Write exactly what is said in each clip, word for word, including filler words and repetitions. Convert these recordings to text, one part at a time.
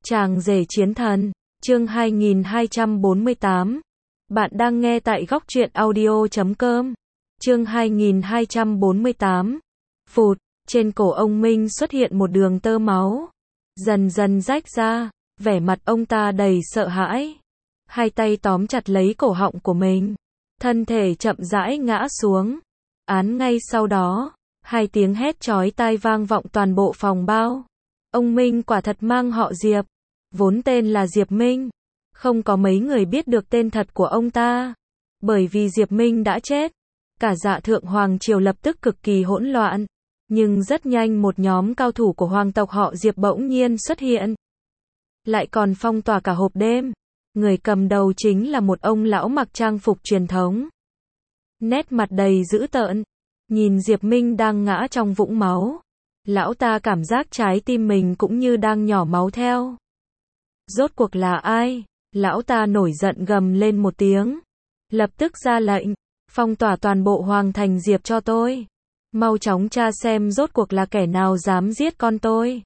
Chàng rể chiến thần, chương hai nghìn hai trăm bốn mươi tám. Bạn đang nghe tại góc truyện audio chấm com. Chương hai nghìn hai trăm bốn mươi tám. Phụt, trên cổ ông Minh xuất hiện một đường tơ máu, dần dần rách ra, vẻ mặt ông ta đầy sợ hãi. Hai tay tóm chặt lấy cổ họng của mình, thân thể chậm rãi ngã xuống. Án ngay sau đó, hai tiếng hét chói tai vang vọng toàn bộ phòng bao. Ông Minh quả thật mang họ Diệp, vốn tên là Diệp Minh. Không có mấy người biết được tên thật của ông ta, bởi vì Diệp Minh đã chết. Cả Dạ Thượng Hoàng Triều lập tức cực kỳ hỗn loạn. Nhưng rất nhanh một nhóm cao thủ của hoàng tộc họ Diệp bỗng nhiên xuất hiện, lại còn phong tỏa cả hộp đêm. Người cầm đầu chính là một ông lão mặc trang phục truyền thống, nét mặt đầy dữ tợn. Nhìn Diệp Minh đang ngã trong vũng máu, lão ta cảm giác trái tim mình cũng như đang nhỏ máu theo. Rốt cuộc là ai? Lão ta nổi giận gầm lên một tiếng, lập tức ra lệnh, phong tỏa toàn bộ hoàng thành Diệp cho tôi. Mau chóng tra xem rốt cuộc là kẻ nào dám giết con tôi.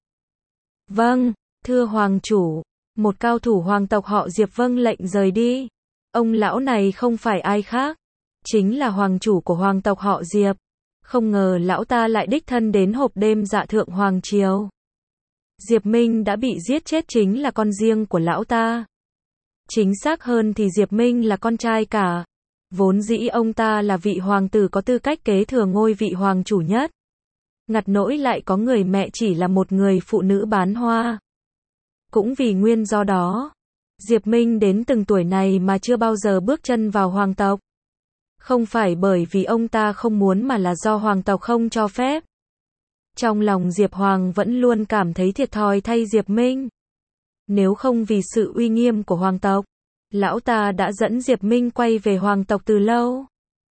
Vâng, thưa hoàng chủ. Một cao thủ hoàng tộc họ Diệp vâng lệnh rời đi. Ông lão này không phải ai khác, chính là hoàng chủ của hoàng tộc họ Diệp. Không ngờ lão ta lại đích thân đến hộp đêm Dạ Thượng Hoàng Triều. Diệp Minh đã bị giết chết chính là con riêng của lão ta. Chính xác hơn thì Diệp Minh là con trai cả. Vốn dĩ ông ta là vị hoàng tử có tư cách kế thừa ngôi vị hoàng chủ nhất. Ngặt nỗi lại có người mẹ chỉ là một người phụ nữ bán hoa. Cũng vì nguyên do đó, Diệp Minh đến từng tuổi này mà chưa bao giờ bước chân vào hoàng tộc. Không phải bởi vì ông ta không muốn mà là do hoàng tộc không cho phép. Trong lòng Diệp Hoàng vẫn luôn cảm thấy thiệt thòi thay Diệp Minh. Nếu không vì sự uy nghiêm của hoàng tộc, lão ta đã dẫn Diệp Minh quay về hoàng tộc từ lâu.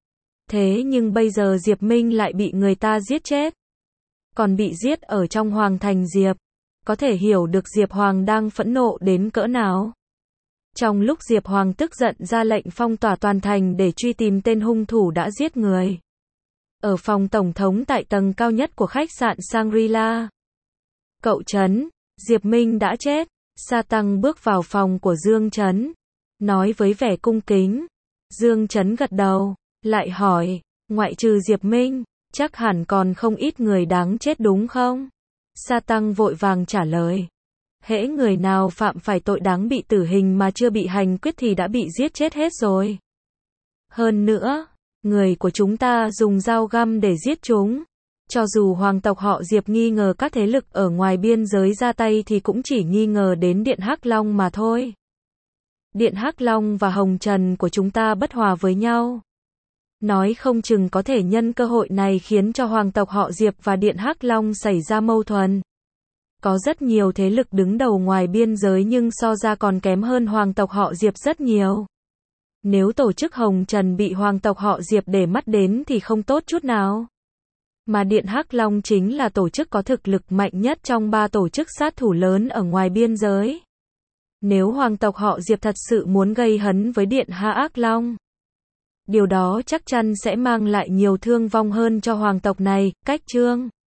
Thế nhưng bây giờ Diệp Minh lại bị người ta giết chết, còn bị giết ở trong hoàng thành Diệp. Có thể hiểu được Diệp Hoàng đang phẫn nộ đến cỡ nào. Trong lúc Diệp Hoàng tức giận ra lệnh phong tỏa toàn thành để truy tìm tên hung thủ đã giết người. Ở phòng tổng thống tại tầng cao nhất của khách sạn Shangri-La. Cậu Trấn, Diệp Minh đã chết. Sa Tăng bước vào phòng của Dương Trấn, nói với vẻ cung kính. Dương Trấn gật đầu, lại hỏi, ngoại trừ Diệp Minh, chắc hẳn còn không ít người đáng chết đúng không? Sa Tăng vội vàng trả lời, hễ người nào phạm phải tội đáng bị tử hình mà chưa bị hành quyết thì đã bị giết chết hết rồi. Hơn nữa, người của chúng ta dùng dao găm để giết chúng. Cho dù hoàng tộc họ Diệp nghi ngờ các thế lực ở ngoài biên giới ra tay thì cũng chỉ nghi ngờ đến Điện Hắc Long mà thôi. Điện Hắc Long và Hồng Trần của chúng ta bất hòa với nhau. Nói không chừng có thể nhân cơ hội này khiến cho hoàng tộc họ Diệp và Điện Hắc Long xảy ra mâu thuẫn. Có rất nhiều thế lực đứng đầu ngoài biên giới nhưng so ra còn kém hơn hoàng tộc họ Diệp rất nhiều. Nếu tổ chức Hồng Trần bị hoàng tộc họ Diệp để mắt đến thì không tốt chút nào. Mà Điện Hắc Long chính là tổ chức có thực lực mạnh nhất trong ba tổ chức sát thủ lớn ở ngoài biên giới. Nếu hoàng tộc họ Diệp thật sự muốn gây hấn với Điện Hắc Long, điều đó chắc chắn sẽ mang lại nhiều thương vong hơn cho hoàng tộc này. Cách chương